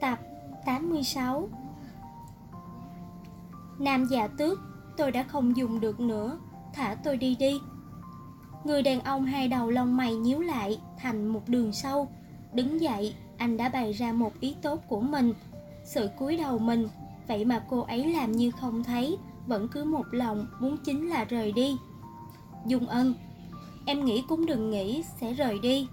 Tập 86. Nam Dạ Tước, tôi đã không dùng được nữa, thả tôi đi đi. Người đàn ông hai đầu lông mày nhíu lại thành một đường sâu. Đứng dậy, anh đã bày ra một ý tốt của mình. Sự cúi đầu mình, vậy mà cô ấy làm như không thấy, vẫn cứ một lòng muốn chính là rời đi. Dung Ân, em nghĩ cũng đừng nghĩ sẽ rời đi.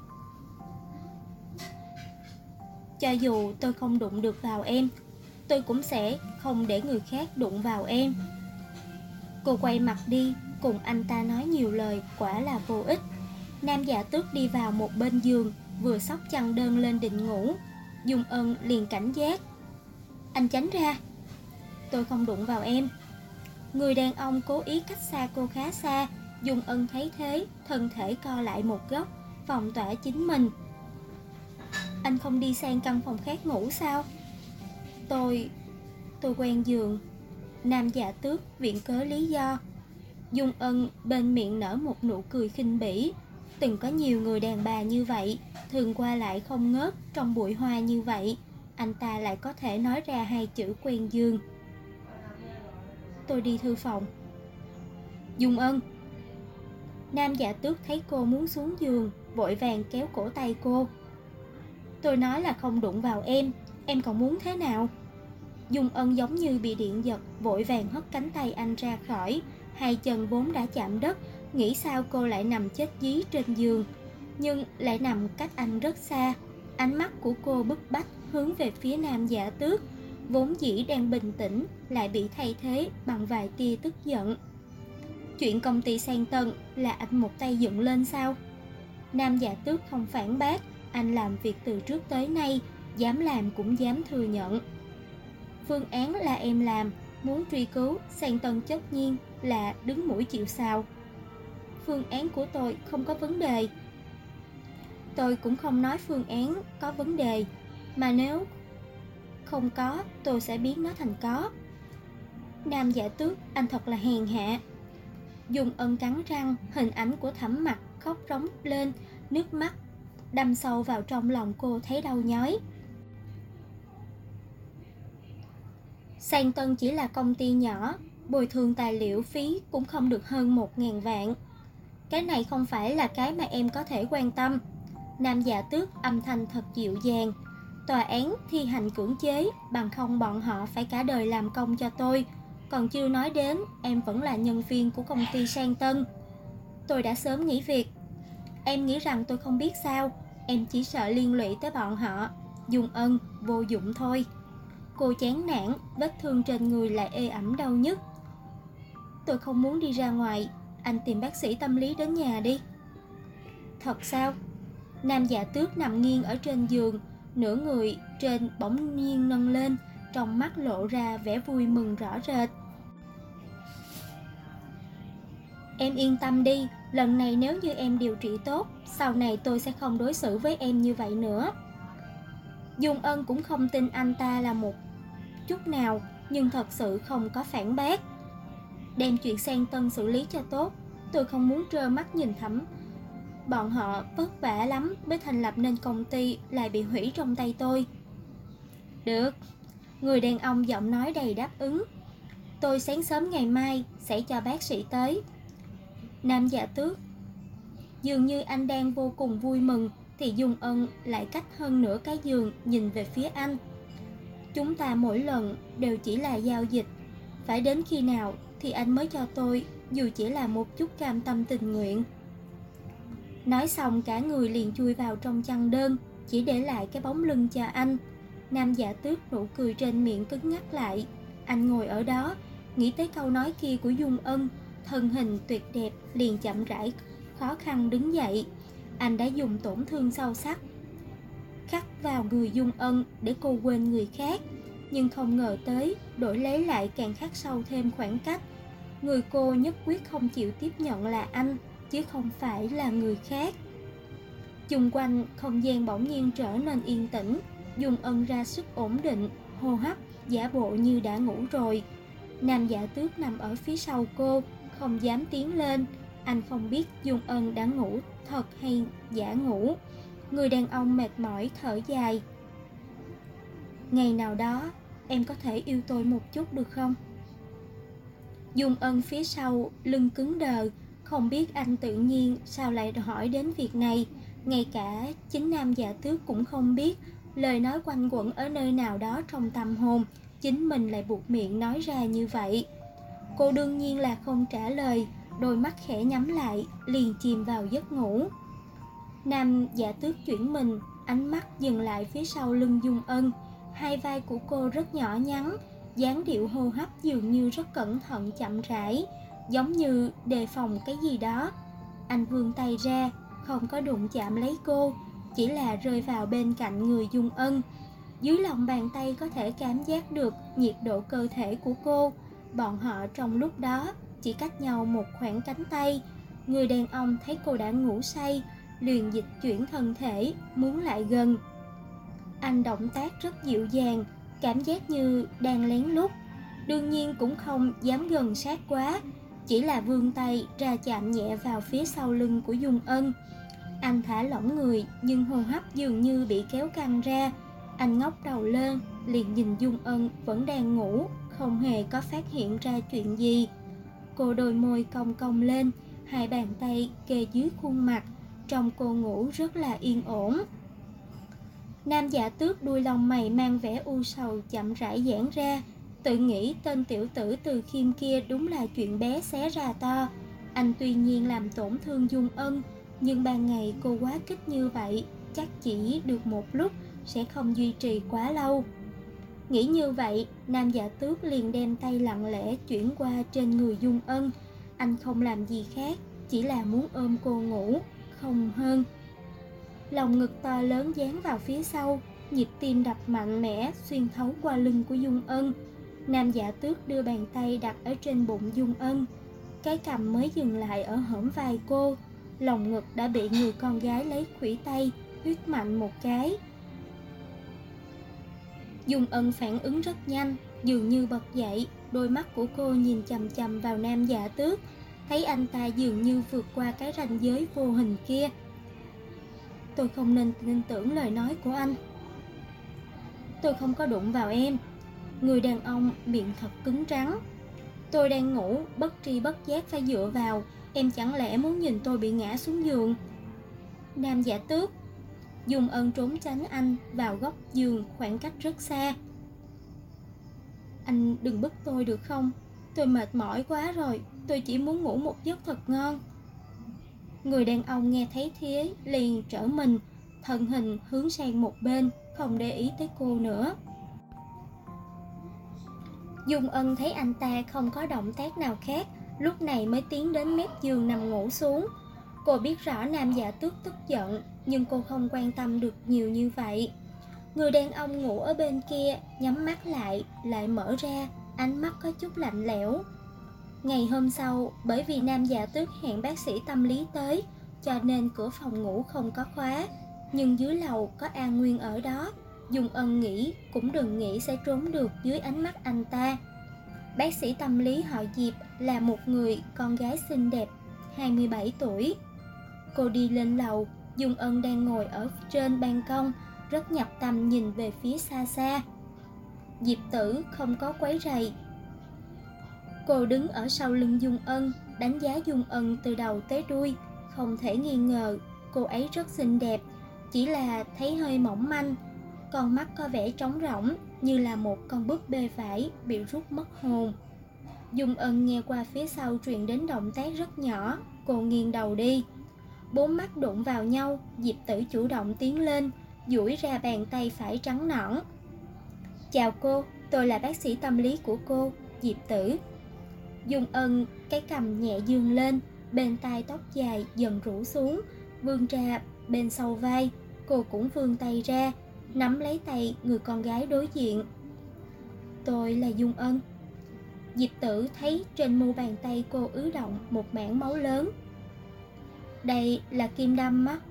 Cho dù tôi không đụng được vào em, tôi cũng sẽ không để người khác đụng vào em. Cô quay mặt đi, cùng anh ta nói nhiều lời quả là vô ích. Nam Dạ Tước đi vào một bên giường, vừa xốc chăn đơn lên định ngủ. Dung Ân liền cảnh giác. Anh tránh ra. Tôi không đụng vào em. Người đàn ông cố ý cách xa cô khá xa. Dung Ân thấy thế, thân thể co lại một góc, phòng tỏa chính mình. Anh không đi sang căn phòng khác ngủ sao? Tôi quen giường. Nam Dạ Tước viện cớ lý do. Dung Ân bên miệng nở một nụ cười khinh bỉ. Từng có nhiều người đàn bà như vậy, thường qua lại không ngớt trong bụi hoa như vậy, anh ta lại có thể nói ra hai chữ quen giường. Tôi đi thư phòng. Dung Ân. Nam Dạ Tước thấy cô muốn xuống giường, vội vàng kéo cổ tay cô. Tôi nói là không đụng vào em còn muốn thế nào? Dung Ân giống như bị điện giật, vội vàng hất cánh tay anh ra khỏi. Hai chân vốn đã chạm đất, nghĩ sao cô lại nằm chết dí trên giường, nhưng lại nằm cách anh rất xa. Ánh mắt của cô bức bách hướng về phía Nam Dạ Tước, vốn dĩ đang bình tĩnh lại bị thay thế bằng vài tia tức giận. Chuyện công ty sang Tân là anh một tay dựng lên sao? Nam Dạ Tước không phản bác, anh làm việc từ trước tới nay, dám làm cũng dám thừa nhận. Phương án là em làm, muốn truy cứu sang Tân tất nhiên là đứng mũi chịu sào. Phương án của tôi không có vấn đề. Tôi cũng không nói phương án có vấn đề, mà nếu không có, tôi sẽ biến nó thành có. Nam Dạ Tước, anh thật là hèn hạ. Dung Ân cắn răng, hình ảnh của Thẩm Mặc khóc rống lên, nước mắt đâm sâu vào trong lòng cô thấy đau nhói. Sang Tân chỉ là công ty nhỏ, bồi thường tài liệu phí cũng không được hơn 1.000 vạn. Cái này không phải là cái mà em có thể quan tâm. Nam Dạ Tước âm thanh thật dịu dàng. Tòa án thi hành cưỡng chế, bằng không bọn họ phải cả đời làm công cho tôi. Còn chưa nói đến, em vẫn là nhân viên của công ty Sang Tân. Tôi đã sớm nghỉ việc. Em nghĩ rằng tôi không biết sao? Em chỉ sợ liên lụy tới bọn họ. Dung Ân, vô dụng thôi. Cô chán nản, vết thương trên người lại ê ẩm đau nhức. Tôi không muốn đi ra ngoài, anh tìm bác sĩ tâm lý đến nhà đi. Thật sao? Nam Dạ Tước nằm nghiêng ở trên giường, nửa người trên bỗng nhiên nâng lên, trong mắt lộ ra vẻ vui mừng rõ rệt. Em yên tâm đi, lần này nếu như em điều trị tốt, sau này tôi sẽ không đối xử với em như vậy nữa. Dung Ân cũng không tin anh ta là một chút nào, nhưng thật sự không có phản bác. Đem chuyện Sang Tân xử lý cho tốt, tôi không muốn trơ mắt nhìn Thẩm. Bọn họ vất vả lắm mới thành lập nên công ty lại bị hủy trong tay tôi. Được. Người đàn ông giọng nói đầy đáp ứng. Tôi sáng sớm ngày mai sẽ cho bác sĩ tới. Nam Dạ Tước. Dường như anh đang vô cùng vui mừng, thì Dung Ân lại cách hơn nửa cái giường nhìn về phía anh. Chúng ta mỗi lần đều chỉ là giao dịch, phải đến khi nào thì anh mới cho tôi, dù chỉ là một chút cam tâm tình nguyện. Nói xong cả người liền chui vào trong chăn đơn, chỉ để lại cái bóng lưng cho anh. Nam Dạ Tước nụ cười trên miệng cứng ngắc lại. Anh ngồi ở đó, nghĩ tới câu nói kia của Dung Ân, thân hình tuyệt đẹp liền chậm rãi khó khăn đứng dậy. Anh đã dùng tổn thương sâu sắc khắc vào người Dung Ân để cô quên người khác, nhưng không ngờ tới đổi lấy lại càng khắc sâu thêm khoảng cách. Người cô nhất quyết không chịu tiếp nhận là anh, chứ không phải là người khác. Chung quanh không gian bỗng nhiên trở nên yên tĩnh. Dung Ân ra sức ổn định hô hấp, giả bộ như đã ngủ rồi. Nam Dạ Tước nằm ở phía sau cô, không dám tiến lên. Anh không biết Dung Ân đã ngủ thật hay giả ngủ. Người đàn ông mệt mỏi thở dài. Ngày nào đó, em có thể yêu tôi một chút được không? Dung Ân phía sau, lưng cứng đờ, không biết anh tự nhiên sao lại hỏi đến việc này. Ngay cả chính Nam Dạ Tước cũng không biết, lời nói quanh quẩn ở nơi nào đó trong tâm hồn, chính mình lại buộc miệng nói ra như vậy. Cô đương nhiên là không trả lời, đôi mắt khẽ nhắm lại, liền chìm vào giấc ngủ. Nam Dạ Tước chuyển mình, ánh mắt dừng lại phía sau lưng Dung Ân. Hai vai của cô rất nhỏ nhắn, dáng điệu hô hấp dường như rất cẩn thận chậm rãi, giống như đề phòng cái gì đó. Anh vươn tay ra, không có đụng chạm lấy cô, chỉ là rơi vào bên cạnh người Dung Ân. Dưới lòng bàn tay có thể cảm giác được nhiệt độ cơ thể của cô. Bọn họ trong lúc đó chỉ cách nhau một khoảng cánh tay. Người đàn ông thấy cô đã ngủ say, liền dịch chuyển thân thể, muốn lại gần. Anh động tác rất dịu dàng, cảm giác như đang lén lút. Đương nhiên cũng không dám gần sát quá, chỉ là vươn tay ra chạm nhẹ vào phía sau lưng của Dung Ân. Anh thả lỏng người, nhưng hô hấp dường như bị kéo căng ra. Anh ngóc đầu lên, liền nhìn Dung Ân vẫn đang ngủ, không hề có phát hiện ra chuyện gì. Cô đôi môi cong cong lên, hai bàn tay kề dưới khuôn mặt, trông cô ngủ rất là yên ổn. Nam Dạ Tước đuôi lông mày mang vẻ u sầu chậm rãi giãn ra, tự nghĩ tên tiểu tử Từ Khiêm kia đúng là chuyện bé xé ra to. Anh tuy nhiên làm tổn thương Dung Ân, nhưng ban ngày cô quá kích như vậy, chắc chỉ được một lúc, sẽ không duy trì quá lâu. Nghĩ như vậy, Nam Dạ Tước liền đem tay lặng lẽ chuyển qua trên người Dung Ân. Anh không làm gì khác, chỉ là muốn ôm cô ngủ, không hơn. Lòng ngực to lớn dán vào phía sau, nhịp tim đập mạnh mẽ xuyên thấu qua lưng của Dung Ân. Nam Dạ Tước đưa bàn tay đặt ở trên bụng Dung Ân. Cái cằm mới dừng lại ở hõm vai cô. Lòng ngực đã bị người con gái lấy khuỷu tay huyết mạnh một cái. Dung Ân phản ứng rất nhanh, dường như bật dậy, đôi mắt của cô nhìn chằm chằm vào Nam Dạ Tước, thấy anh ta dường như vượt qua cái ranh giới vô hình kia. Tôi không nên tin tưởng lời nói của anh. Tôi không có đụng vào em. Người đàn ông miệng thật cứng rắn. Tôi đang ngủ, bất tri bất giác phải dựa vào. Em chẳng lẽ muốn nhìn tôi bị ngã xuống giường? Nam Dạ Tước. Dung Ân trốn tránh anh vào góc giường khoảng cách rất xa. Anh đừng bức tôi được không? Tôi mệt mỏi quá rồi, tôi chỉ muốn ngủ một giấc thật ngon. Người đàn ông nghe thấy thế liền trở mình, thân hình hướng sang một bên, không để ý tới cô nữa. Dung Ân thấy anh ta không có động tác nào khác, lúc này mới tiến đến mép giường nằm ngủ xuống. Cô biết rõ Nam Dạ Tước tức giận, nhưng cô không quan tâm được nhiều như vậy. Người đàn ông ngủ ở bên kia nhắm mắt lại mở ra, ánh mắt có chút lạnh lẽo. Ngày hôm sau, bởi vì Nam Dạ Tước hẹn bác sĩ tâm lý tới, cho nên cửa phòng ngủ không có khóa. Nhưng dưới lầu có An Nguyên ở đó, Dung Ân nghĩ cũng đừng nghĩ sẽ trốn được dưới ánh mắt anh ta. Bác sĩ tâm lý họ Diệp là một người con gái xinh đẹp, 27 tuổi. Cô đi lên lầu, Dung Ân đang ngồi ở trên ban công, rất nhập tâm nhìn về phía xa xa. Diệp Tử không có quấy rầy. Cô đứng ở sau lưng Dung Ân, đánh giá Dung Ân từ đầu tới đuôi. Không thể nghi ngờ, cô ấy rất xinh đẹp, chỉ là thấy hơi mỏng manh. Con mắt có vẻ trống rỗng, như là một con búp bê vải bị rút mất hồn. Dung Ân nghe qua phía sau truyền đến động tác rất nhỏ, cô nghiêng đầu đi. Bốn mắt đụng vào nhau, Diệp Tử chủ động tiến lên, duỗi ra bàn tay phải trắng nõn. Chào cô, tôi là bác sĩ tâm lý của cô, Diệp Tử. Dung Ân cái cằm nhẹ dương lên, bên tai tóc dài dần rủ xuống, vươn ra bên sau vai. Cô cũng vươn tay ra, nắm lấy tay người con gái đối diện. Tôi là Dung Ân. Diệp Tử thấy trên mu bàn tay cô ứ động một mảng máu lớn. Đây là kim đâm á?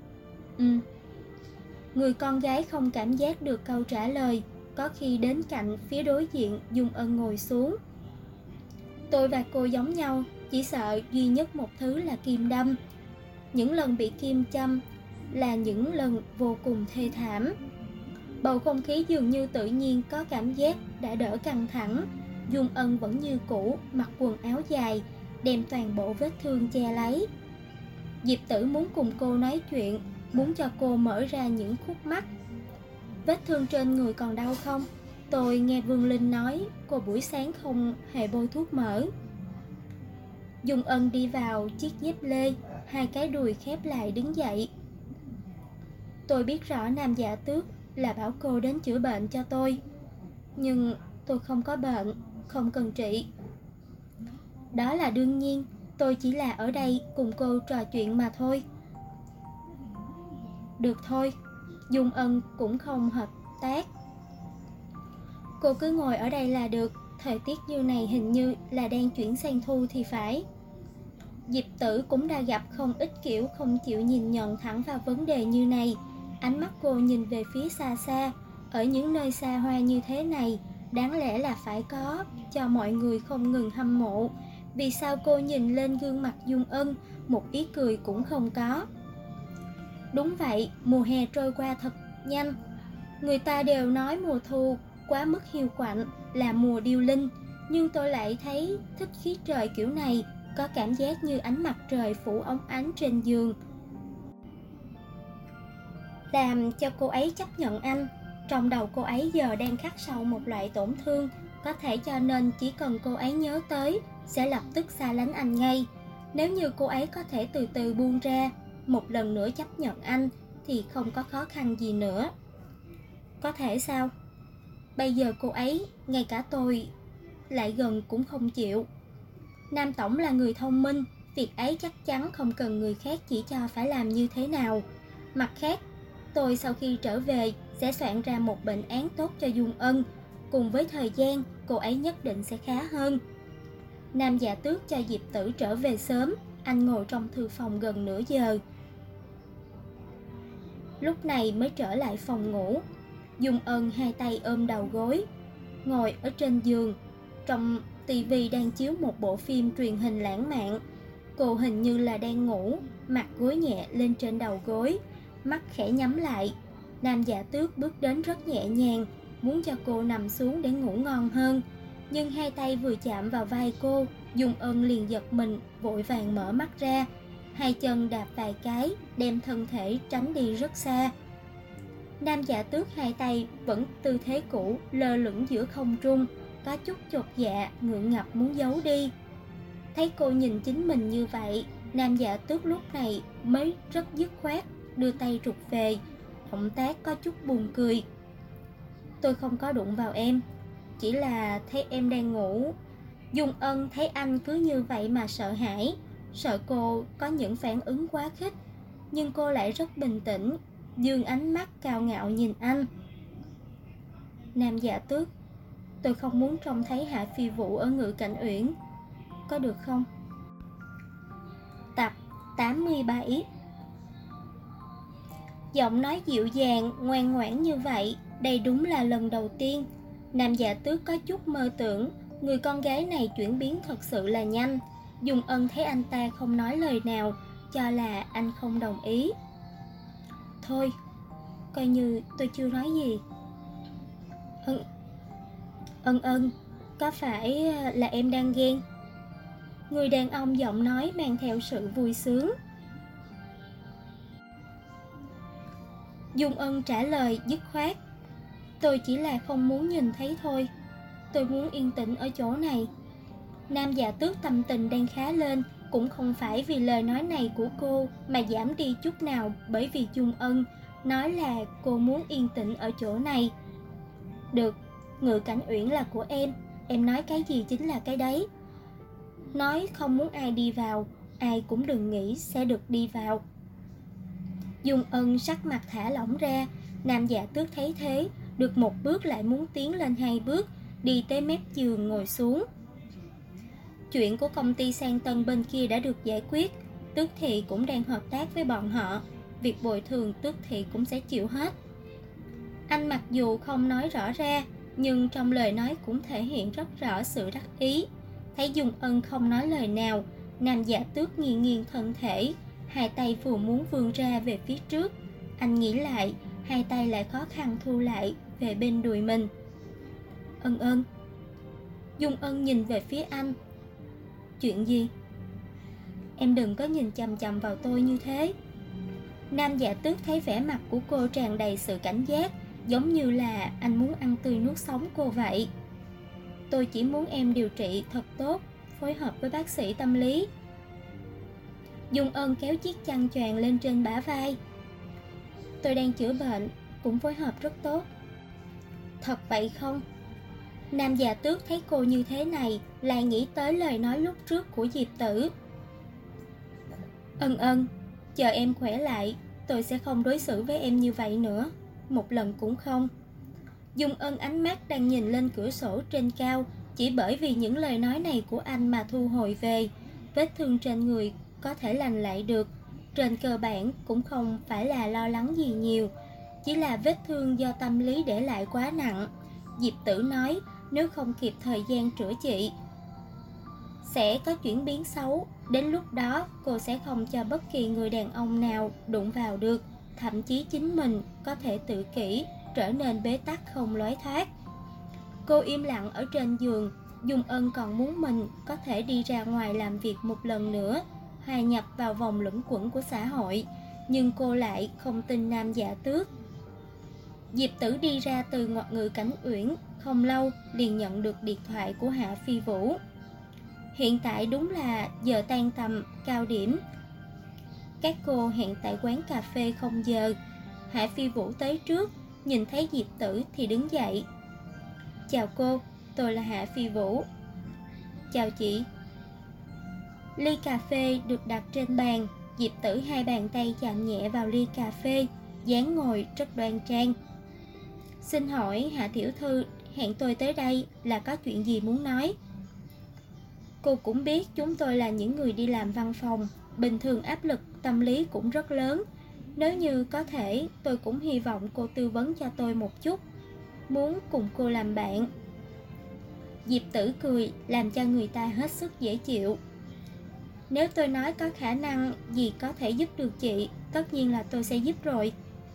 Người con gái không cảm giác được câu trả lời, có khi đến cạnh phía đối diện Dung Ân ngồi xuống. Tôi và cô giống nhau, chỉ sợ duy nhất một thứ là kim đâm. Những lần bị kim châm là những lần vô cùng thê thảm. Bầu không khí dường như tự nhiên có cảm giác đã đỡ căng thẳng. Dung Ân vẫn như cũ, mặc quần áo dài, đem toàn bộ vết thương che lấy. Diệp Tử muốn cùng cô nói chuyện, muốn cho cô mở ra những khúc mắc. Vết thương trên người còn đau không? Tôi nghe Vương Linh nói cô buổi sáng không hề bôi thuốc mỡ. Dung Ân đi vào chiếc dép lê, hai cái đùi khép lại đứng dậy. Tôi biết rõ Nam Dạ Tước là bảo cô đến chữa bệnh cho tôi, nhưng tôi không có bệnh, không cần trị. Đó là đương nhiên, tôi chỉ là ở đây cùng cô trò chuyện mà thôi. Được thôi, Dung Ân cũng không hợp tác. Cô cứ ngồi ở đây là được, thời tiết như này hình như là đang chuyển sang thu thì phải. Diệp Tử cũng đã gặp không ít kiểu không chịu nhìn nhận thẳng vào vấn đề như này. Ánh mắt cô nhìn về phía xa xa, ở những nơi xa hoa như thế này, đáng lẽ là phải có, cho mọi người không ngừng hâm mộ. Vì sao cô nhìn lên gương mặt Dung Ân, một ý cười cũng không có? Đúng vậy, mùa hè trôi qua thật nhanh. Người ta đều nói mùa thu quá mức hiu quạnh là mùa điêu linh, nhưng tôi lại thấy thích khí trời kiểu này, có cảm giác như ánh mặt trời phủ óng ánh trên giường. Làm cho cô ấy chấp nhận anh. Trong đầu cô ấy giờ đang khắc sâu một loại tổn thương, có thể cho nên chỉ cần cô ấy nhớ tới sẽ lập tức xa lánh anh ngay. Nếu như cô ấy có thể từ từ buông ra, một lần nữa chấp nhận anh thì không có khó khăn gì nữa. Có thể sao? Bây giờ cô ấy, ngay cả tôi lại gần cũng không chịu. Nam Tổng là người thông minh, việc ấy chắc chắn không cần người khác chỉ cho phải làm như thế nào. Mặt khác, tôi sau khi trở về sẽ soạn ra một bệnh án tốt cho Dung Ân. Cùng với thời gian, cô ấy nhất định sẽ khá hơn. Nam Dạ Tước cho Diệp Tử trở về sớm. Anh ngồi trong thư phòng gần nửa giờ, lúc này mới trở lại phòng ngủ. Dung Ân hai tay ôm đầu gối, ngồi ở trên giường. Trong tivi đang chiếu một bộ phim truyền hình lãng mạn. Cô hình như là đang ngủ, mặt gối nhẹ lên trên đầu gối, mắt khẽ nhắm lại. Nam Dạ Tước bước đến rất nhẹ nhàng, muốn cho cô nằm xuống để ngủ ngon hơn. Nhưng hai tay vừa chạm vào vai cô, Dung Ân liền giật mình, vội vàng mở mắt ra. Hai chân đạp vài cái, đem thân thể tránh đi rất xa. Nam Dạ Tước hai tay vẫn tư thế cũ, lơ lửng giữa không trung, có chút chột dạ, ngượng ngập muốn giấu đi. Thấy cô nhìn chính mình như vậy, Nam Dạ Tước lúc này mới rất dứt khoát, đưa tay rụt về, động tác có chút buồn cười. Tôi không có đụng vào em, chỉ là thấy em đang ngủ. Dung Ân thấy anh cứ như vậy mà sợ hãi, sợ cô có những phản ứng quá khích, nhưng cô lại rất bình tĩnh, dương ánh mắt cao ngạo nhìn anh. Nam Dạ Tước, tôi không muốn trông thấy Hạ Phi Vũ ở Ngự Cảnh Uyển, có được không? Tập 87. Giọng nói dịu dàng, ngoan ngoãn như vậy, đây đúng là lần đầu tiên. Nam Dạ Tước có chút mơ tưởng, người con gái này chuyển biến thật sự là nhanh. Dung Ân thấy anh ta không nói lời nào, cho là anh không đồng ý. Thôi, coi như tôi chưa nói gì. Ân, có phải là em đang ghen? Người đàn ông giọng nói mang theo sự vui sướng. Dung Ân trả lời dứt khoát. Tôi chỉ là không muốn nhìn thấy thôi. Tôi muốn yên tĩnh ở chỗ này. Nam Dạ Tước tâm tình đang khá lên, cũng không phải vì lời nói này của cô mà giảm đi chút nào, bởi vì Dung Ân nói là cô muốn yên tĩnh ở chỗ này. Được, Ngự Cảnh Uyển là của em nói cái gì chính là cái đấy. Nói không muốn ai đi vào, ai cũng đừng nghĩ sẽ được đi vào. Dung Ân sắc mặt thả lỏng ra. Nam Dạ Tước thấy thế, được một bước lại muốn tiến lên hai bước, đi tới mép giường ngồi xuống. Chuyện của công ty Sang Tân bên kia đã được giải quyết, Tước Thị cũng đang hợp tác với bọn họ, việc bồi thường Tước Thị cũng sẽ chịu hết. Anh mặc dù không nói rõ ra, nhưng trong lời nói cũng thể hiện rất rõ sự đắc ý. Thấy Dung Ân không nói lời nào, Nam Dạ Tước nghiêng nghiêng thân thể, hai tay vừa muốn vươn ra về phía trước. Anh nghĩ lại, hai tay lại khó khăn thu lại về bên đùi mình. Ân Ân. Dung Ân nhìn về phía anh. Chuyện gì? Em đừng có nhìn chằm chằm vào tôi như thế. Nam Dạ Tước thấy vẻ mặt của cô tràn đầy sự cảnh giác, giống như là anh muốn ăn tươi nuốt sống cô vậy. Tôi chỉ muốn em điều trị thật tốt, phối hợp với bác sĩ tâm lý. Dung Ân kéo chiếc chăn choàng lên trên bả vai. Tôi đang chữa bệnh, cũng phối hợp rất tốt. Thật vậy không? Nam Dạ Tước thấy cô như thế này, lại nghĩ tới lời nói lúc trước của Diệp Tử. Ân Ân, chờ em khỏe lại, tôi sẽ không đối xử với em như vậy nữa, một lần cũng không. Dung Ân ánh mắt đang nhìn lên cửa sổ trên cao, chỉ bởi vì những lời nói này của anh mà thu hồi về. Vết thương trên người có thể lành lại được, trên cơ bản cũng không phải là lo lắng gì nhiều, chỉ là vết thương do tâm lý để lại quá nặng. Diệp Tử nói nếu không kịp thời gian chữa trị sẽ có chuyển biến xấu, đến lúc đó cô sẽ không cho bất kỳ người đàn ông nào đụng vào được, thậm chí chính mình có thể tự kỷ, trở nên bế tắc không lối thoát. Cô im lặng ở trên giường. Dung Ân còn muốn mình có thể đi ra ngoài làm việc một lần nữa, hòa nhập vào vòng luẩn quẩn của xã hội, nhưng cô lại không tin Nam Dạ Tước. Diệp Tử đi ra từ Ngọc Ngự Cảnh Uyển, không lâu liền nhận được điện thoại của Hạ Phi Vũ. Hiện tại đúng là giờ tan tầm cao điểm. Các cô hẹn tại quán cà phê không giờ. Hạ Phi Vũ tới trước, nhìn thấy Diệp Tử thì đứng dậy. Chào cô, tôi là Hạ Phi Vũ. Chào chị. Ly cà phê được đặt trên bàn. Diệp Tử hai bàn tay chạm nhẹ vào ly cà phê, dáng ngồi rất đoan trang. Xin hỏi Hạ tiểu thư hẹn tôi tới đây là có chuyện gì muốn nói? Cô cũng biết chúng tôi là những người đi làm văn phòng, bình thường áp lực tâm lý cũng rất lớn. Nếu như có thể, tôi cũng hy vọng cô tư vấn cho tôi một chút, muốn cùng cô làm bạn. Diệp Tử cười làm cho người ta hết sức dễ chịu. Nếu tôi nói có khả năng gì có thể giúp được chị, tất nhiên là tôi sẽ giúp rồi.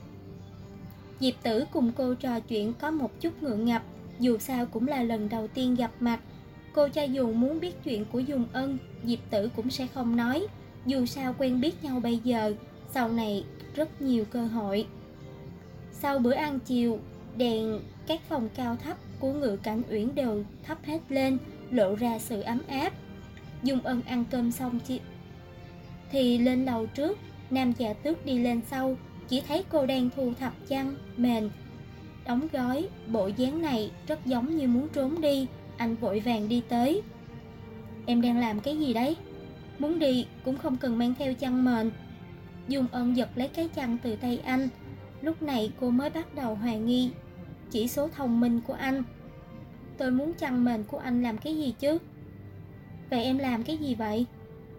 Diệp Tử cùng cô trò chuyện có một chút ngượng ngập, dù sao cũng là lần đầu tiên gặp mặt. Cô cho dù muốn biết chuyện của Dung Ân, Diệp Tử cũng sẽ không nói. Dù sao quen biết nhau bây giờ, sau này rất nhiều cơ hội. Sau bữa ăn chiều, đèn các phòng cao thấp của Ngự Cảnh Uyển đều thắp hết lên, lộ ra sự ấm áp. Dung Ân ăn cơm xong thì lên lầu trước, Nam Dạ Tước đi lên sau, chỉ thấy cô đang thu thập chăn, mền, đóng gói. Bộ dáng này rất giống như muốn trốn đi. Anh vội vàng đi tới. Em đang làm cái gì đấy? Muốn đi cũng không cần mang theo chăn mền. Dung Ân giật lấy cái chăn từ tay anh. Lúc này cô mới bắt đầu hoài nghi chỉ số thông minh của anh. Tôi muốn chăn mền của anh làm cái gì chứ? Vậy em làm cái gì vậy?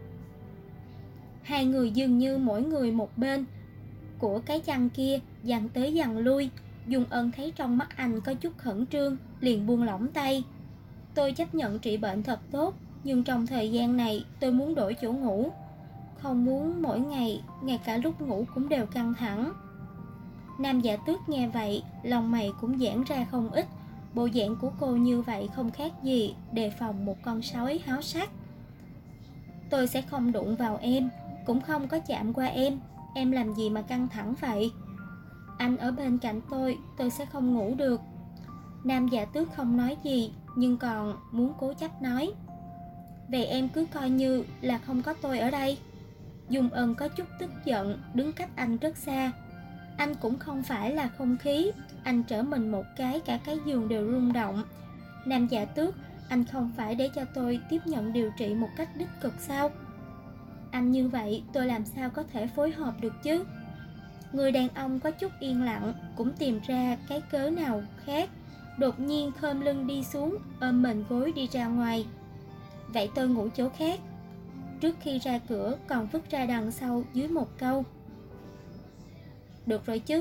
Hai người dường như mỗi người một bên của cái chăn kia, dằn tới dằn lui. Dung Ân thấy trong mắt anh có chút khẩn trương, liền buông lỏng tay. Tôi chấp nhận trị bệnh thật tốt, nhưng trong thời gian này tôi muốn đổi chỗ ngủ. Không muốn mỗi ngày, ngay cả lúc ngủ cũng đều căng thẳng. Nam Dạ Tước nghe vậy, lòng mày cũng giãn ra không ít. Bộ dạng của cô như vậy không khác gì đề phòng một con sói háo sắc. Tôi sẽ không đụng vào em, cũng không có chạm qua em làm gì mà căng thẳng vậy? Anh ở bên cạnh tôi sẽ không ngủ được. Nam Dạ Tước không nói gì, nhưng còn muốn cố chấp nói. Vậy em cứ coi như là không có tôi ở đây. Dung Ân có chút tức giận, đứng cách anh rất xa. Anh cũng không phải là không khí, anh trở mình một cái, cả cái giường đều rung động. Nam Dạ Tước, anh không phải để cho tôi tiếp nhận điều trị một cách đích cực sao? Anh như vậy tôi làm sao có thể phối hợp được chứ? Người đàn ông có chút yên lặng, cũng tìm ra cái cớ nào khác, đột nhiên khom lưng đi xuống, ôm mền gối đi ra ngoài. Vậy tôi ngủ chỗ khác. Trước khi ra cửa còn vứt ra đằng sau dưới một câu. Được rồi chứ.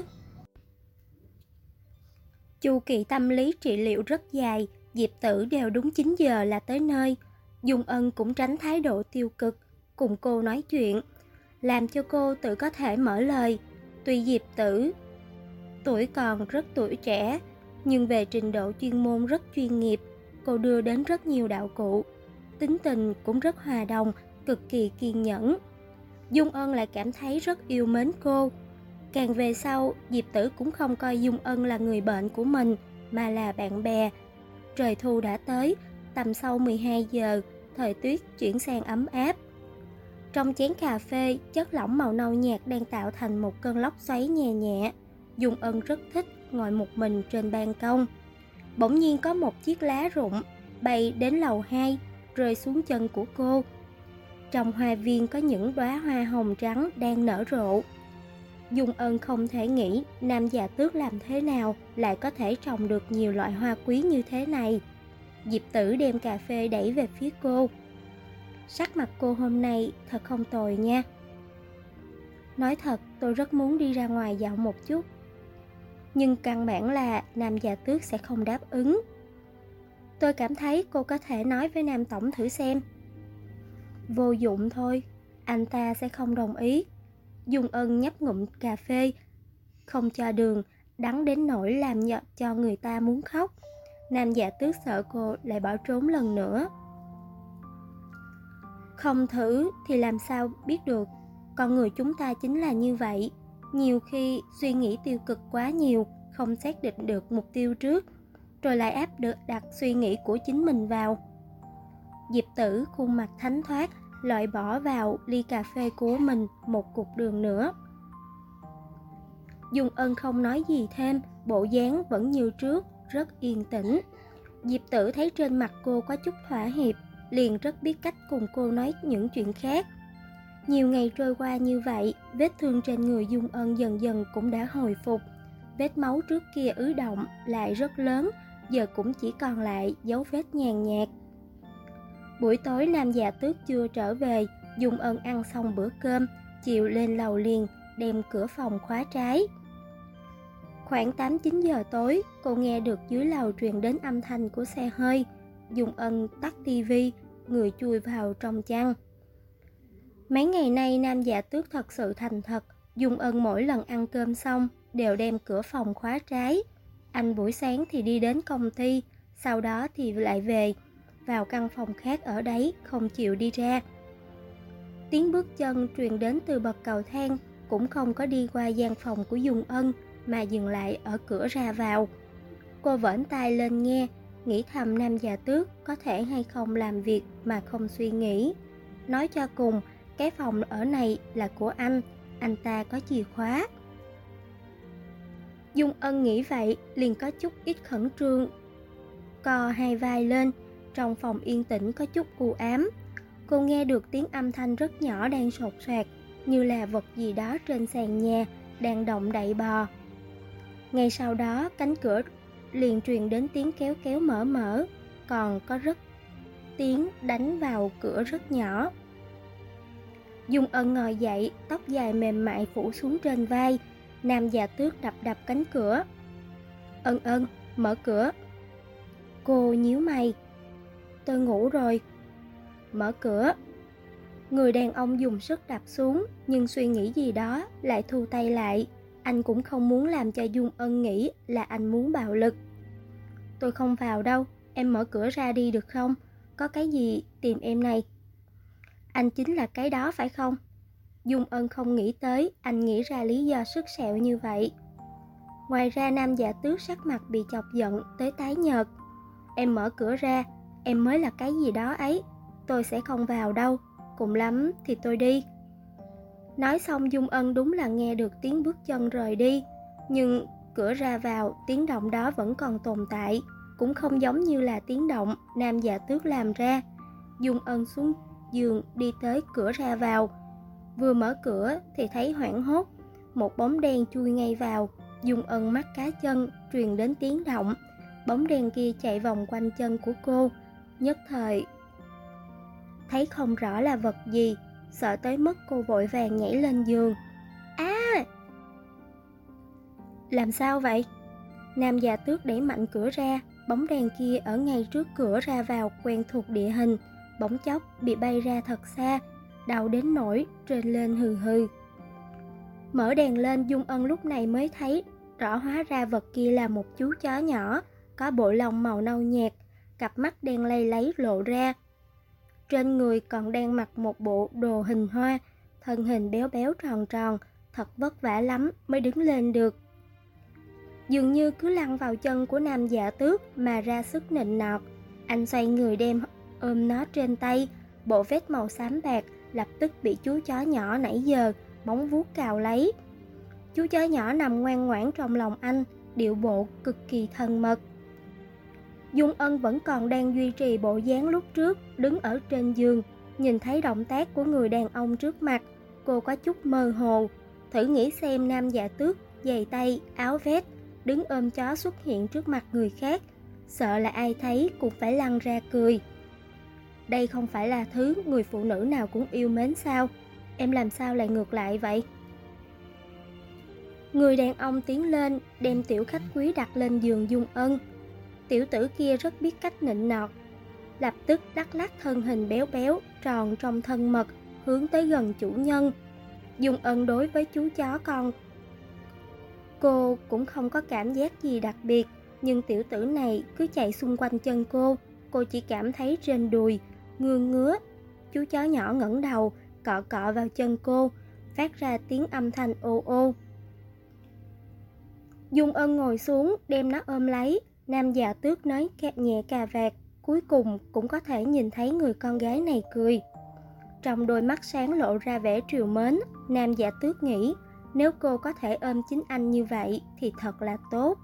Chu kỳ tâm lý trị liệu rất dài, Diệp Tử đều đúng 9 giờ là tới nơi. Dung Ân cũng tránh thái độ tiêu cực, cùng cô nói chuyện, làm cho cô tự có thể mở lời. Tuy Diệp Tử Tuổi còn rất tuổi trẻ, nhưng về trình độ chuyên môn rất chuyên nghiệp. Cô đưa đến rất nhiều đạo cụ. Tính tình cũng rất hòa đồng, cực kỳ kiên nhẫn. Dung Ân lại cảm thấy rất yêu mến cô. Càng về sau, Diệp Tử cũng không coi Dung Ân là người bệnh của mình, mà là bạn bè. Trời thu đã tới, tầm sau 12 giờ, thời tiết chuyển sang ấm áp. Trong chén cà phê, chất lỏng màu nâu nhạt đang tạo thành một cơn lốc xoáy nhẹ nhẹ. Dung Ân rất thích ngồi một mình trên ban công. Bỗng nhiên có một chiếc lá rụng bay đến lầu 2, rơi xuống chân của cô. Trong hoa viên có những đóa hoa hồng trắng đang nở rộ. Dung Ân không thể nghĩ Nam Già Tước làm thế nào lại có thể trồng được nhiều loại hoa quý như thế này. Diệp Tử đem cà phê đẩy về phía cô. Sắc mặt cô hôm nay thật không tồi nha. Nói thật, tôi rất muốn đi ra ngoài dạo một chút. Nhưng căn bản là Nam Già Tước sẽ không đáp ứng. Tôi cảm thấy cô có thể nói với Nam Tổng thử xem. Vô dụng thôi, anh ta sẽ không đồng ý. Dung Ân nhấp ngụm cà phê, không cho đường, đắng đến nỗi làm cho người ta muốn khóc. Nam Già Tước sợ cô lại bỏ trốn lần nữa. Không thử thì làm sao biết được. Con người chúng ta chính là như vậy. Nhiều khi suy nghĩ tiêu cực quá nhiều, không xác định được mục tiêu trước, rồi lại áp đặt suy nghĩ của chính mình vào. Diệp Tử khuôn mặt thánh thoát, loại bỏ vào ly cà phê của mình một cục đường nữa. Dung Ân không nói gì thêm, bộ dáng vẫn như trước, rất yên tĩnh. Diệp Tử thấy trên mặt cô có chút thỏa hiệp, liền rất biết cách cùng cô nói những chuyện khác. Nhiều ngày trôi qua như vậy, vết thương trên người Dung Ân dần dần cũng đã hồi phục. Vết máu trước kia ứ động lại rất lớn, giờ cũng chỉ còn lại dấu vết nhàn nhạt. Buổi tối Nam Già Tước chưa trở về, Dung Ân ăn xong bữa cơm, chiều lên lầu liền, đem cửa phòng khóa trái. Khoảng 8-9 giờ tối, cô nghe được dưới lầu truyền đến âm thanh của xe hơi. Dung Ân tắt tivi, người chui vào trong chăn. Mấy ngày nay Nam Già Tước thật sự thành thật. Dung Ân mỗi lần ăn cơm xong đều đem cửa phòng khóa trái. Anh buổi sáng thì đi đến công ty, sau đó thì lại về, vào căn phòng khác ở đấy, không chịu đi ra. Tiếng bước chân truyền đến từ bậc cầu thang, cũng không có đi qua gian phòng của Dung Ân, mà dừng lại ở cửa ra vào. Cô vểnh tai lên nghe, nghĩ thầm Nam Già Tước có thể hay không làm việc mà không suy nghĩ. Nói cho cùng, cái phòng ở này là của anh ta có chìa khóa. Dung Ân nghĩ vậy, liền có chút ít khẩn trương, co hai vai lên. Trong phòng yên tĩnh có chút u ám. Cô nghe được tiếng âm thanh rất nhỏ đang sột soạt, như là vật gì đó trên sàn nhà đang động đậy bò. Ngay sau đó cánh cửa liền truyền đến tiếng kéo kéo mở, còn có rất tiếng đánh vào cửa rất nhỏ. Dung Ân ngồi dậy, tóc dài mềm mại phủ xuống trên vai. Nam Già Tước đập cánh cửa. Ân, mở cửa. Cô nhíu mày. Tôi ngủ rồi. Mở cửa. Người đàn ông dùng sức đập xuống, nhưng suy nghĩ gì đó lại thu tay lại. Anh cũng không muốn làm cho Dung Ân nghĩ là anh muốn bạo lực. Tôi không vào đâu, em mở cửa ra đi được không? Có cái gì tìm em này? Anh chính là cái đó phải không? Dung Ân không nghĩ tới anh nghĩ ra lý do sứt sẹo như vậy. Ngoài ra Nam Già Tước sắc mặt bị chọc giận tới tái nhợt. Em mở cửa ra, em mới là cái gì đó ấy. Tôi sẽ không vào đâu, cùng lắm thì tôi đi. Nói xong Dung Ân đúng là nghe được tiếng bước chân rời đi. Nhưng cửa ra vào, tiếng động đó vẫn còn tồn tại, cũng không giống như là tiếng động Nam Già Tước làm ra. Dung Ân xuống giường đi tới cửa ra vào. Vừa mở cửa thì thấy hoảng hốt, một bóng đen chui ngay vào. Dung Ân mắt cá chân, truyền đến tiếng động. Bóng đen kia chạy vòng quanh chân của cô, nhất thời thấy không rõ là vật gì, sợ tới mức cô vội vàng nhảy lên giường. Làm sao vậy? Nam Già Tước đẩy mạnh cửa ra, bóng đen kia ở ngay trước cửa ra vào quen thuộc địa hình, bỗng chốc bị bay ra thật xa, đau đến nỗi trên lên hừ hừ. Mở đèn lên, Dung Ân lúc này mới thấy rõ hóa ra vật kia là một chú chó nhỏ, có bộ lông màu nâu nhạt, cặp mắt đen lay láy lộ ra. Trên người còn đang mặc một bộ đồ hình hoa, thân hình béo béo tròn tròn, thật vất vả lắm mới đứng lên được. Dường như cứ lăn vào chân của Nam Dạ Tước mà ra sức nịnh nọt. Anh xoay người ôm nó trên tay, bộ vest màu xám bạc lập tức bị chú chó nhỏ nãy giờ móng vuốt cào lấy. Chú chó nhỏ nằm ngoan ngoãn trong lòng anh, điệu bộ cực kỳ thân mật. Dung Ân vẫn còn đang duy trì bộ dáng lúc trước, đứng ở trên giường, nhìn thấy động tác của người đàn ông trước mặt, cô có chút mơ hồ, thử nghĩ xem Nam Dạ Tước giày tay, áo vest, đứng ôm chó xuất hiện trước mặt người khác, sợ là ai thấy cũng phải lăn ra cười. Đây không phải là thứ người phụ nữ nào cũng yêu mến sao? Em làm sao lại ngược lại vậy? Người đàn ông tiến lên, đem tiểu khách quý đặt lên giường Dung Ân. Tiểu tử kia rất biết cách nịnh nọt, lập tức lắc lắc thân hình béo béo, tròn trong thân mật, hướng tới gần chủ nhân. Dung Ân đối với chú chó con cô cũng không có cảm giác gì đặc biệt, nhưng tiểu tử này cứ chạy xung quanh chân cô chỉ cảm thấy trên đùi ngứa. Chú chó nhỏ ngẩng đầu, cọ cọ vào chân cô, phát ra tiếng âm thanh ô ô. Dung Ân ngồi xuống, đem nó ôm lấy. Nam Dạ Tước nói nhẹ cà vạt, cuối cùng cũng có thể nhìn thấy người con gái này cười. Trong đôi mắt sáng lộ ra vẻ trìu mến, Nam Dạ Tước nghĩ, nếu cô có thể ôm chính anh như vậy thì thật là tốt.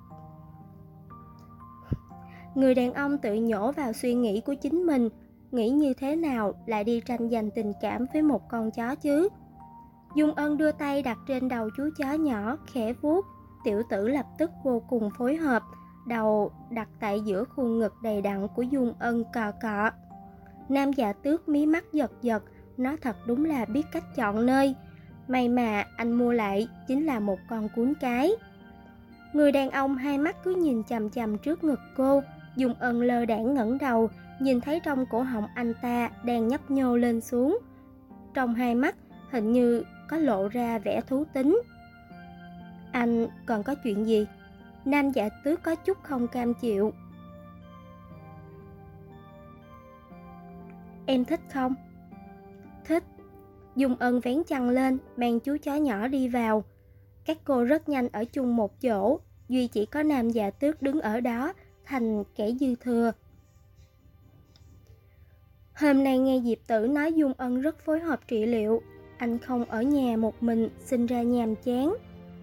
Người đàn ông tự nhổ vào suy nghĩ của chính mình, nghĩ như thế nào lại đi tranh giành tình cảm với một con chó chứ. Dung Ân đưa tay đặt trên đầu chú chó nhỏ, khẽ vuốt. Tiểu tử lập tức vô cùng phối hợp, đầu đặt tại giữa khuôn ngực đầy đặn của Dung Ân cọ cọ. Nam Dạ Tước mí mắt giật giật, nó thật đúng là biết cách chọn nơi. May mà anh mua lại chính là một con cún cái. Người đàn ông hai mắt cứ nhìn chằm chằm trước ngực cô. Dung Ân lơ đãng ngẩng đầu, nhìn thấy trong cổ họng anh ta đang nhấp nhô lên xuống. Trong hai mắt hình như có lộ ra vẻ thú tính. Anh còn có chuyện gì? Nam Dạ Tước có chút không cam chịu. Em thích không? Thích. Dung Ân vén chăn lên, mang chú chó nhỏ đi vào. Các cô rất nhanh ở chung một chỗ, duy chỉ có Nam Dạ Tước đứng ở đó, thành kẻ dư thừa. Hôm nay nghe Diệp Tử nói Dung Ân rất phối hợp trị liệu, anh không ở nhà một mình, sinh ra nhàm chán.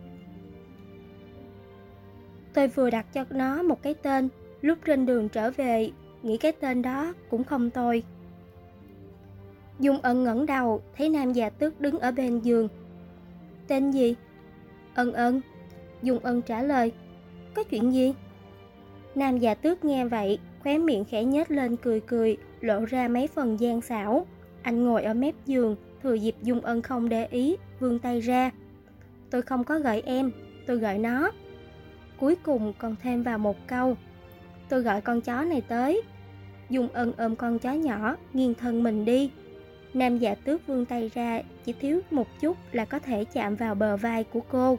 Tôi vừa đặt cho nó một cái tên, lúc trên đường trở về, nghĩ cái tên đó cũng không tồi. Dung Ân ngẩng đầu, thấy Nam Dạ Tước đứng ở bên giường. Tên gì? Ân. Dung Ân trả lời. Có chuyện gì? Nam Dạ Tước nghe vậy, khóe miệng khẽ nhếch lên cười, lộ ra mấy phần gian xảo. Anh ngồi ở mép giường, thừa dịp Dung Ân không để ý, vươn tay ra. Tôi không có gọi em, tôi gọi nó. Cuối cùng còn thêm vào một câu. Tôi gọi con chó này tới. Dung Ân ôm con chó nhỏ, nghiêng thân mình đi. Nam Dạ Tước vươn tay ra, chỉ thiếu một chút là có thể chạm vào bờ vai của cô.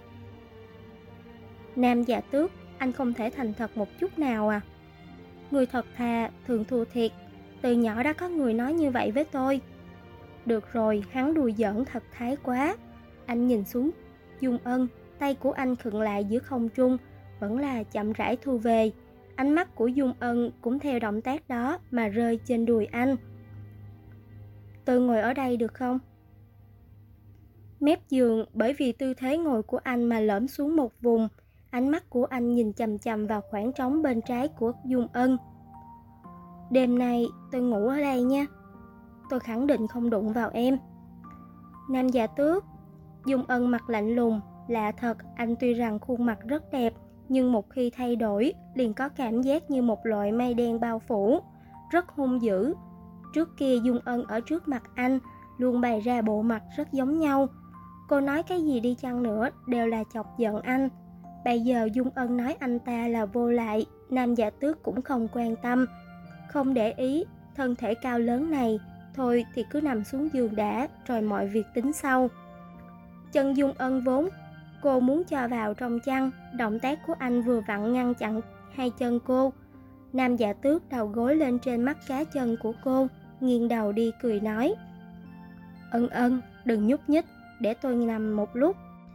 Nam Dạ Tước, anh không thể thành thật một chút nào à? Người thật thà, thường thua thiệt. Từ nhỏ đã có người nói như vậy với tôi. Được rồi, hắn đùa giỡn thật thái quá. Anh nhìn xuống Dung Ân, tay của anh khựng lại giữa không trung, vẫn là chậm rãi thu về. Ánh mắt của Dung Ân cũng theo động tác đó mà rơi trên đùi anh. Tôi ngồi ở đây được không? Mép giường bởi vì tư thế ngồi của anh mà lõm xuống một vùng. Ánh mắt của anh nhìn chằm chằm vào khoảng trống bên trái của Dung Ân. Đêm nay tôi ngủ ở đây nha. Tôi khẳng định không đụng vào em. Nam Dạ Tước. Dung Ân mặt lạnh lùng. Lạ thật, anh tuy rằng khuôn mặt rất đẹp, nhưng một khi thay đổi liền có cảm giác như một loại mây đen bao phủ, rất hung dữ. Trước kia Dung Ân ở trước mặt anh luôn bày ra bộ mặt rất giống nhau. Cô nói cái gì đi chăng nữa đều là chọc giận anh. Bây giờ Dung Ân nói anh ta là vô lại, Nam Dạ Tước cũng không quan tâm, không để ý. Thân thể cao lớn này, thôi thì cứ nằm xuống giường đã, rồi mọi việc tính sau. Chân Dung Ân vốn Cô muốn cho vào trong chăn, động tác của anh vừa vặn ngăn chặn hai chân cô. Nam Dạ Tước đầu gối lên trên mắt cá chân của cô, nghiêng đầu đi cười nói: Ân Ân, đừng nhúc nhích, để tôi nằm một lúc.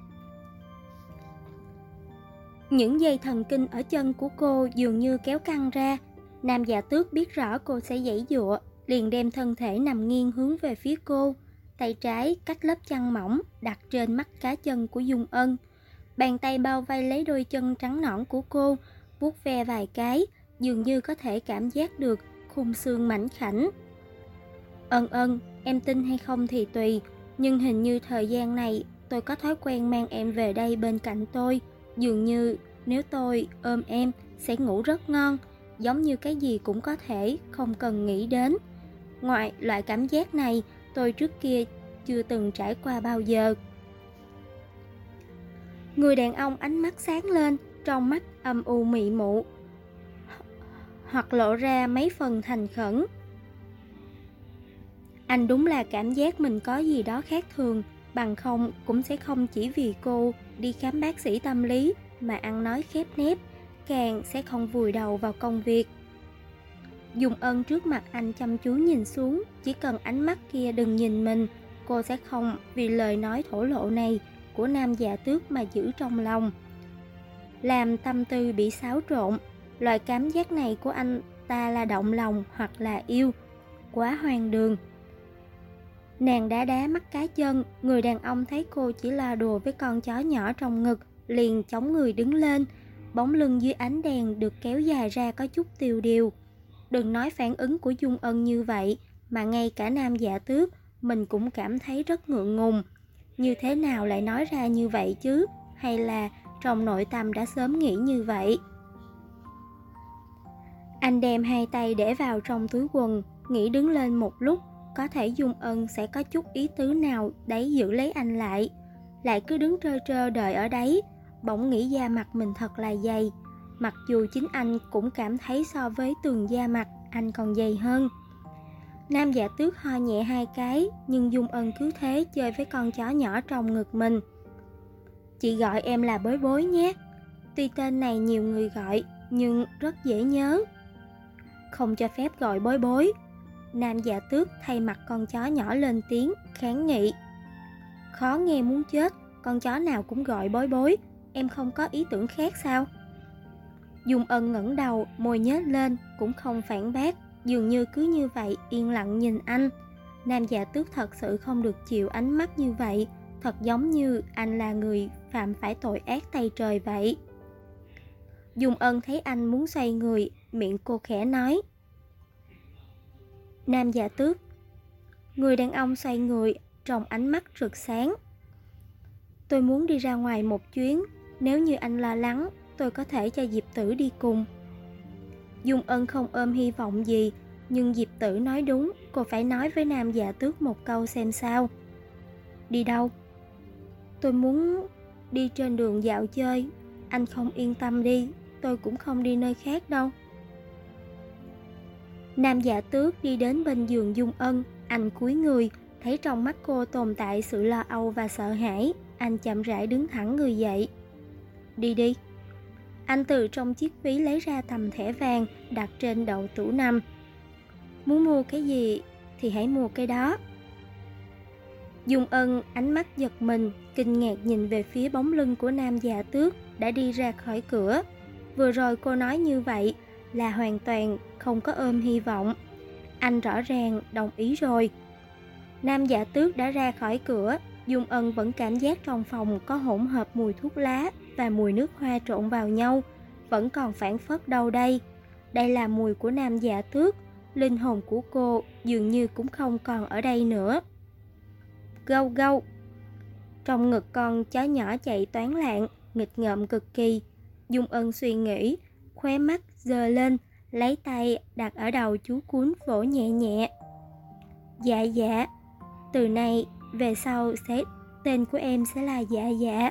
Những dây thần kinh ở chân của cô dường như kéo căng ra. Nam Dạ Tước biết rõ cô sẽ giãy giụa, liền đem thân thể nằm nghiêng hướng về phía cô. Tay trái cách lớp chăn mỏng đặt trên mắt cá chân của Dung Ân. Bàn tay bao vây lấy đôi chân trắng nõn của cô, vuốt ve vài cái, dường như có thể cảm giác được khung xương mảnh khảnh. Ân Ân, em tin hay không thì tùy, nhưng hình như thời gian này tôi có thói quen mang em về đây bên cạnh tôi. Dường như nếu tôi ôm em sẽ ngủ rất ngon, giống như cái gì cũng có thể không cần nghĩ đến. Ngoài loại cảm giác này, tôi trước kia chưa từng trải qua bao giờ. Người đàn ông ánh mắt sáng lên, trong mắt âm u mị mụ, hoặc lộ ra mấy phần thành khẩn. Anh đúng là cảm giác mình có gì đó khác thường, bằng không cũng sẽ không chỉ vì cô đi khám bác sĩ tâm lý mà ăn nói khép nép, càng sẽ không vùi đầu vào công việc. Dung Ân trước mặt anh chăm chú nhìn xuống, chỉ cần ánh mắt kia đừng nhìn mình, cô sẽ không vì lời nói thổ lộ này của Nam Dạ Tước mà giữ trong lòng. Làm tâm tư bị xáo trộn, loại cảm giác này của anh ta là động lòng hoặc là yêu, quá hoang đường. Nàng đá mắt cá chân, người đàn ông thấy cô chỉ là đùa với con chó nhỏ trong ngực, liền chống người đứng lên, bóng lưng dưới ánh đèn được kéo dài ra có chút tiêu điều. Đừng nói phản ứng của Dung Ân như vậy, mà ngay cả Nam Dạ Tước mình cũng cảm thấy rất ngượng ngùng. Như thế nào lại nói ra như vậy chứ? Hay là trong nội tâm đã sớm nghĩ như vậy? Anh đem hai tay để vào trong túi quần, nghĩ đứng lên một lúc, có thể Dung Ân sẽ có chút ý tứ nào đấy giữ lấy anh lại. Lại cứ đứng trơ trơ đợi ở đấy, bỗng nghĩ da mặt mình thật là dày. Mặc dù chính anh cũng cảm thấy so với tường da mặt anh còn dày hơn. Nam Dạ Tước ho nhẹ hai cái, nhưng Dung Ân cứ thế chơi với con chó nhỏ trong ngực mình. Chị gọi em là Bối Bối nhé. Tuy tên này nhiều người gọi, nhưng rất dễ nhớ. Không cho phép gọi Bối Bối. Nam Dạ Tước thay mặt con chó nhỏ lên tiếng, kháng nghị. Khó nghe muốn chết, con chó nào cũng gọi Bối Bối, em không có ý tưởng khác sao? Dung Ân ngẩng đầu, môi nhếch lên, cũng không phản bác, dường như cứ như vậy yên lặng nhìn anh. Nam Dạ Tước thật sự không được chịu ánh mắt như vậy, thật giống như anh là người phạm phải tội ác tày trời vậy. Dung Ân thấy anh muốn xoay người, miệng cô khẽ nói. Nam Dạ Tước. Người đàn ông xoay người, trong ánh mắt rực sáng. Tôi muốn đi ra ngoài một chuyến, nếu như anh lo lắng, tôi có thể cho Diệp Tử đi cùng. Dung Ân không ôm hy vọng gì, nhưng Diệp Tử nói đúng, cô phải nói với Nam Dạ Tước một câu xem sao. Đi đâu? Tôi muốn đi trên đường dạo chơi, anh không yên tâm đi, tôi cũng không đi nơi khác đâu. Nam Dạ Tước đi đến bên giường Dung Ân, anh cúi người, thấy trong mắt cô tồn tại sự lo âu và sợ hãi, anh chậm rãi đứng thẳng người dậy. Đi đi. Anh từ trong chiếc ví lấy ra tấm thẻ vàng đặt trên đầu tủ nằm. Muốn mua cái gì thì hãy mua cái đó. Dung Ân ánh mắt giật mình, kinh ngạc nhìn về phía bóng lưng của Nam Dạ Tước đã đi ra khỏi cửa. Vừa rồi cô nói như vậy là hoàn toàn không có ôm hy vọng. Anh rõ ràng đồng ý rồi. Nam Dạ Tước đã ra khỏi cửa, Dung Ân vẫn cảm giác trong phòng có hỗn hợp mùi thuốc lá và mùi nước hoa trộn vào nhau, vẫn còn phảng phất đâu đây. Đây là mùi của Nam Dạ Tước, linh hồn của cô dường như cũng không còn ở đây nữa. Gâu gâu. Trong ngực con chó nhỏ chạy toán loạn, nghịch ngợm cực kỳ. Dung Ân suy nghĩ, khóe mắt giơ lên, lấy tay đặt ở đầu chú cún vỗ nhẹ nhẹ. Dạ dạ, từ nay về sau tên của em sẽ là Dạ dạ.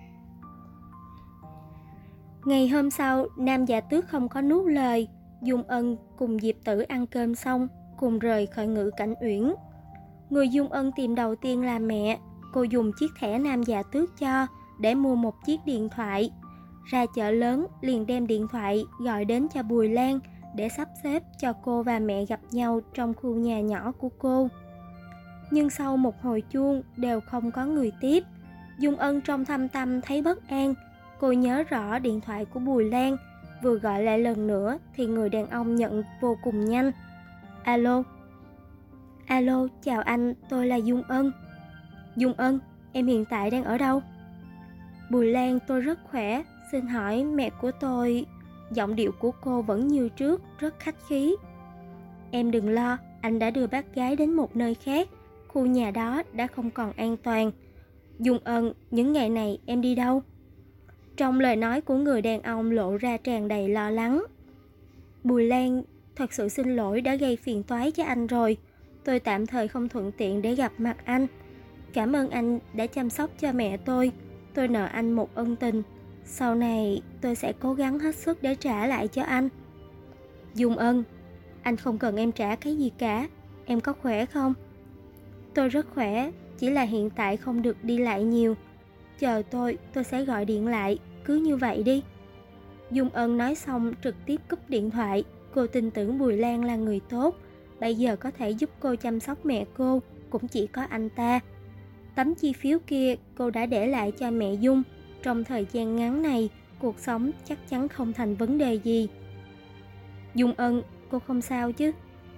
Ngày hôm sau, Nam Dạ Tước không có nuốt lời. Dung Ân cùng Diệp Tử ăn cơm xong, cùng rời khỏi Ngự Cảnh Uyển. Người Dung Ân tìm đầu tiên là mẹ. Cô dùng chiếc thẻ Nam Dạ Tước cho, để mua một chiếc điện thoại. Ra chợ lớn liền đem điện thoại gọi đến cho Bùi Lan để sắp xếp cho cô và mẹ gặp nhau trong khu nhà nhỏ của cô. Nhưng sau một hồi chuông đều không có người tiếp. Dung Ân trong thâm tâm thấy bất an. Cô nhớ rõ điện thoại của Bùi Lan, vừa gọi lại lần nữa thì người đàn ông nhận vô cùng nhanh. Alo. Alo, chào anh, tôi là Dung Ân. Dung Ân, em hiện tại đang ở đâu? Bùi Lan, tôi rất khỏe, xin hỏi mẹ của tôi... Giọng điệu của cô vẫn như trước, rất khách khí. Em đừng lo, anh đã đưa bác gái đến một nơi khác. Khu nhà đó đã không còn an toàn. Dung Ân, những ngày này em đi đâu? Trong lời nói của người đàn ông lộ ra tràn đầy lo lắng. Bùi Lan, thật sự xin lỗi đã gây phiền toái cho anh rồi. Tôi tạm thời không thuận tiện để gặp mặt anh. Cảm ơn anh đã chăm sóc cho mẹ tôi. Tôi nợ anh một ân tình. Sau này tôi sẽ cố gắng hết sức để trả lại cho anh. Dung Ân, anh không cần em trả cái gì cả. Em có khỏe không? Tôi rất khỏe, chỉ là hiện tại không được đi lại nhiều. Chờ tôi sẽ gọi điện lại, cứ như vậy đi. Dung Ân nói xong trực tiếp cúp điện thoại. Cô tin tưởng Bùi Lan là người tốt. Bây giờ có thể giúp cô chăm sóc mẹ cô cũng chỉ có anh ta. Tấm chi phiếu kia cô đã để lại cho mẹ Dung. Trong thời gian ngắn này, cuộc sống chắc chắn không thành vấn đề gì. Dung Ân, cô không sao chứ?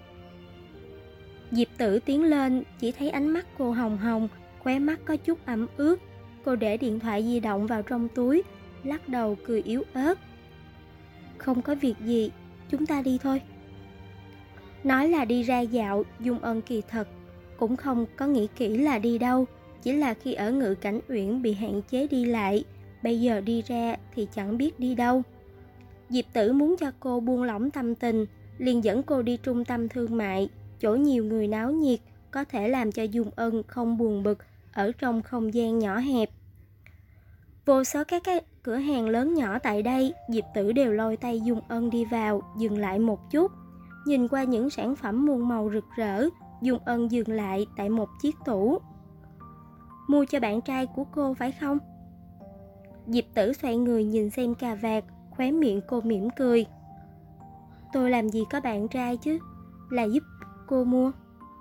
Diệp Tử tiến lên, chỉ thấy ánh mắt cô hồng hồng, khóe mắt có chút ẩm ướt. Cô để điện thoại di động vào trong túi, lắc đầu cười yếu ớt. Không có việc gì, chúng ta đi thôi. Nói là đi ra dạo, Dung Ân kỳ thật cũng không có nghĩ kỹ là đi đâu. Chỉ là khi ở Ngự Cảnh Uyển bị hạn chế đi lại, bây giờ đi ra thì chẳng biết đi đâu. Diệp Tử muốn cho cô buông lỏng tâm tình, liền dẫn cô đi trung tâm thương mại, chỗ nhiều người náo nhiệt, có thể làm cho Dung Ân không buồn bực ở trong không gian nhỏ hẹp. Vô số các cái cửa hàng lớn nhỏ tại đây, Diệp Tử đều lôi tay Dung Ân đi vào, dừng lại một chút. Nhìn qua những sản phẩm muôn màu rực rỡ, Dung Ân dừng lại tại một chiếc tủ. Mua cho bạn trai của cô phải không? Diệp Tử xoay người nhìn xem cà vạt, khóe miệng cô mỉm cười. Tôi làm gì có bạn trai chứ, là giúp cô mua.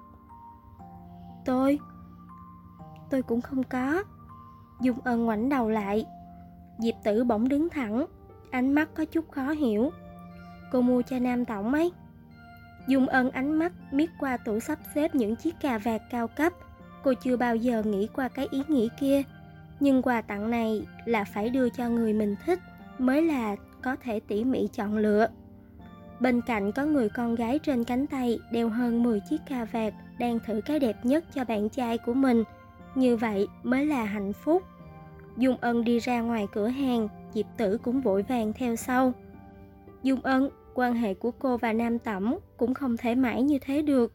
Tôi cũng không có. Dung Ân ngoảnh đầu lại. Diệp Tử bỗng đứng thẳng, ánh mắt có chút khó hiểu. Cô mua cho Nam Tổng ấy. Dung Ân ánh mắt miết qua tủ sắp xếp những chiếc cà vạt cao cấp. Cô chưa bao giờ nghĩ qua cái ý nghĩ kia. Nhưng quà tặng này là phải đưa cho người mình thích mới là có thể tỉ mỉ chọn lựa. Bên cạnh có người con gái trên cánh tay đeo hơn 10 chiếc cà vạt, đang thử cái đẹp nhất cho bạn trai của mình. Như vậy mới là hạnh phúc. Dung Ân đi ra ngoài cửa hàng, Diệp Tử cũng vội vàng theo sau. Dung Ân, quan hệ của cô và Nam Tổng cũng không thể mãi như thế được.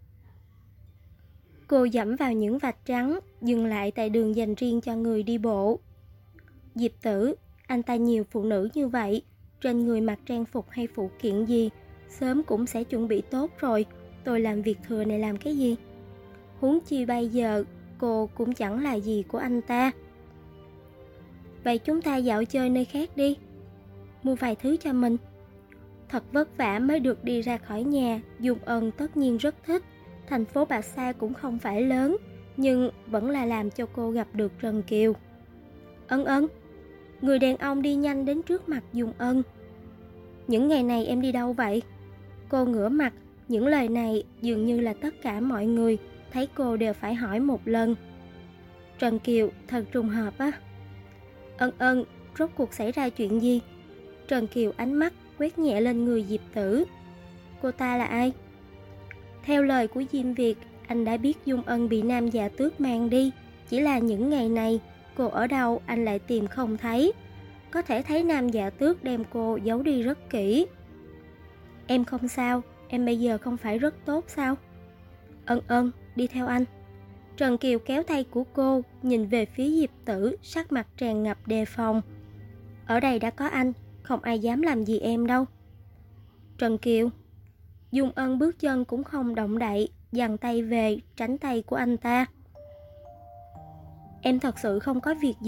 Cô dẫm vào những vạch trắng, dừng lại tại đường dành riêng cho người đi bộ. Diệp Tử, anh ta nhiều phụ nữ như vậy, trên người mặc trang phục hay phụ kiện gì, sớm cũng sẽ chuẩn bị tốt rồi. Tôi làm việc thừa này làm cái gì? Huống chi bây giờ, cô cũng chẳng là gì của anh ta. Vậy chúng ta dạo chơi nơi khác đi, mua vài thứ cho mình. Thật vất vả mới được đi ra khỏi nhà, Dung Ân tất nhiên rất thích. Thành phố Bạch Sa cũng không phải lớn, nhưng vẫn là làm cho cô gặp được Trần Kiều. Ân Ân. Người đàn ông đi nhanh đến trước mặt Dung Ân. Những ngày này em đi đâu vậy? Cô ngửa mặt, những lời này dường như là tất cả mọi người thấy cô đều phải hỏi một lần. Trần Kiều, thật trùng hợp á. Ân Ân, rốt cuộc xảy ra chuyện gì? Trần Kiều ánh mắt quét nhẹ lên người Diệp Tử. Cô ta là ai? Theo lời của Diêm Việt, anh đã biết Dung Ân bị Nam Dạ Tước mang đi. Chỉ là những ngày này, cô ở đâu anh lại tìm không thấy. Có thể thấy Nam Dạ Tước đem cô giấu đi rất kỹ. Em không sao, em bây giờ không phải rất tốt sao? Ân Ân, đi theo anh. Trần Kiều kéo tay của cô, nhìn về phía Diệp Tử, sắc mặt tràn ngập đề phòng. Ở đây đã có anh, không ai dám làm gì em đâu. Trần Kiều. Dung Ân bước chân cũng không động đậy, giằng tay về, tránh tay của anh ta. Em thật sự không có việc gì,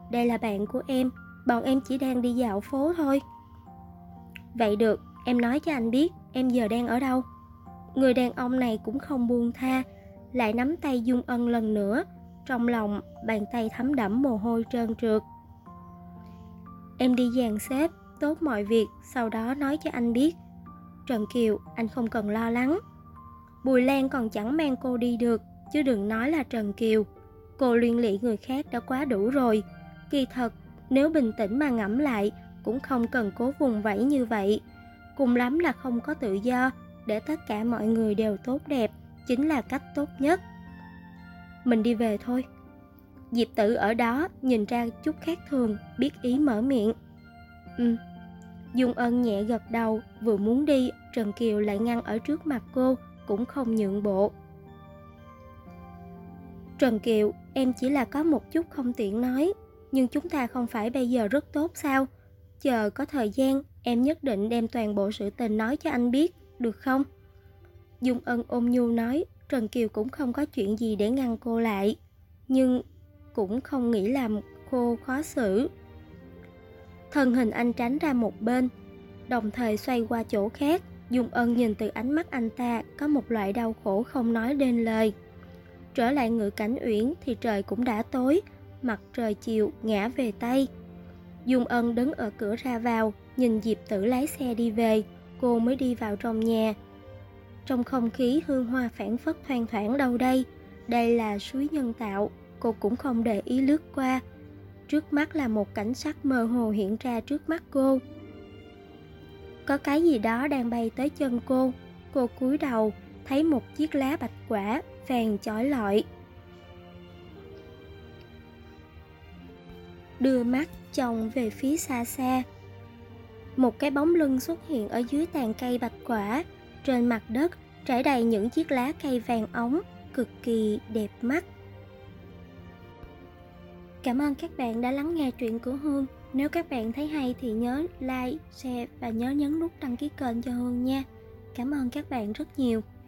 đây là bạn của em, bọn em chỉ đang đi dạo phố thôi. Vậy được, em nói cho anh biết em giờ đang ở đâu. Người đàn ông này cũng không buông tha, lại nắm tay Dung Ân lần nữa. Trong lòng, bàn tay thấm đẫm mồ hôi trơn trượt. Em đi dàn xếp tốt mọi việc, sau đó nói cho anh biết. Trần Kiều, anh không cần lo lắng. Bùi Lan còn chẳng mang cô đi được, chứ đừng nói là Trần Kiều. Cô liên lụy người khác đã quá đủ rồi. Kỳ thật, nếu bình tĩnh mà ngẫm lại, cũng không cần cố vùng vẫy như vậy. Cùng lắm là không có tự do, để tất cả mọi người đều tốt đẹp, chính là cách tốt nhất. Mình đi về thôi. Diệp Tử ở đó nhìn ra chút khác thường, biết ý mở miệng. Dung Ân nhẹ gật đầu, vừa muốn đi, Trần Kiều lại ngăn ở trước mặt cô, cũng không nhượng bộ. Trần Kiều, em chỉ là có một chút không tiện nói, nhưng chúng ta không phải bây giờ rất tốt sao? Chờ có thời gian, em nhất định đem toàn bộ sự tình nói cho anh biết, được không? Dung Ân ôm nhu nói, Trần Kiều cũng không có chuyện gì để ngăn cô lại, nhưng cũng không nghĩ làm cô khó xử. Thân hình anh tránh ra một bên, đồng thời xoay qua chỗ khác. Dung Ân nhìn từ ánh mắt anh ta có một loại đau khổ không nói nên lời. Trở lại Ngự Cảnh Uyển thì trời cũng đã tối, mặt trời chiều ngã về Tây. Dung Ân đứng ở cửa ra vào, nhìn Diệp Tử lái xe đi về, cô mới đi vào trong nhà. Trong không khí hương hoa phảng phất thoang thoảng đâu đây. Đây là suối nhân tạo, cô cũng không để ý lướt qua. Trước mắt là một cảnh sắc mơ hồ hiện ra trước mắt cô. Có cái gì đó đang bay tới chân cô. Cô cúi đầu, thấy một chiếc lá bạch quả vàng chói lọi. Đưa mắt trông về phía xa xa. Một cái bóng lưng xuất hiện ở dưới tàn cây bạch quả. Trên mặt đất trải đầy những chiếc lá cây vàng óng, cực kỳ đẹp mắt. Cảm ơn các bạn đã lắng nghe truyện của Hương. Nếu các bạn thấy hay thì nhớ like, share và nhớ nhấn nút đăng ký kênh cho Hương nha. Cảm ơn các bạn rất nhiều.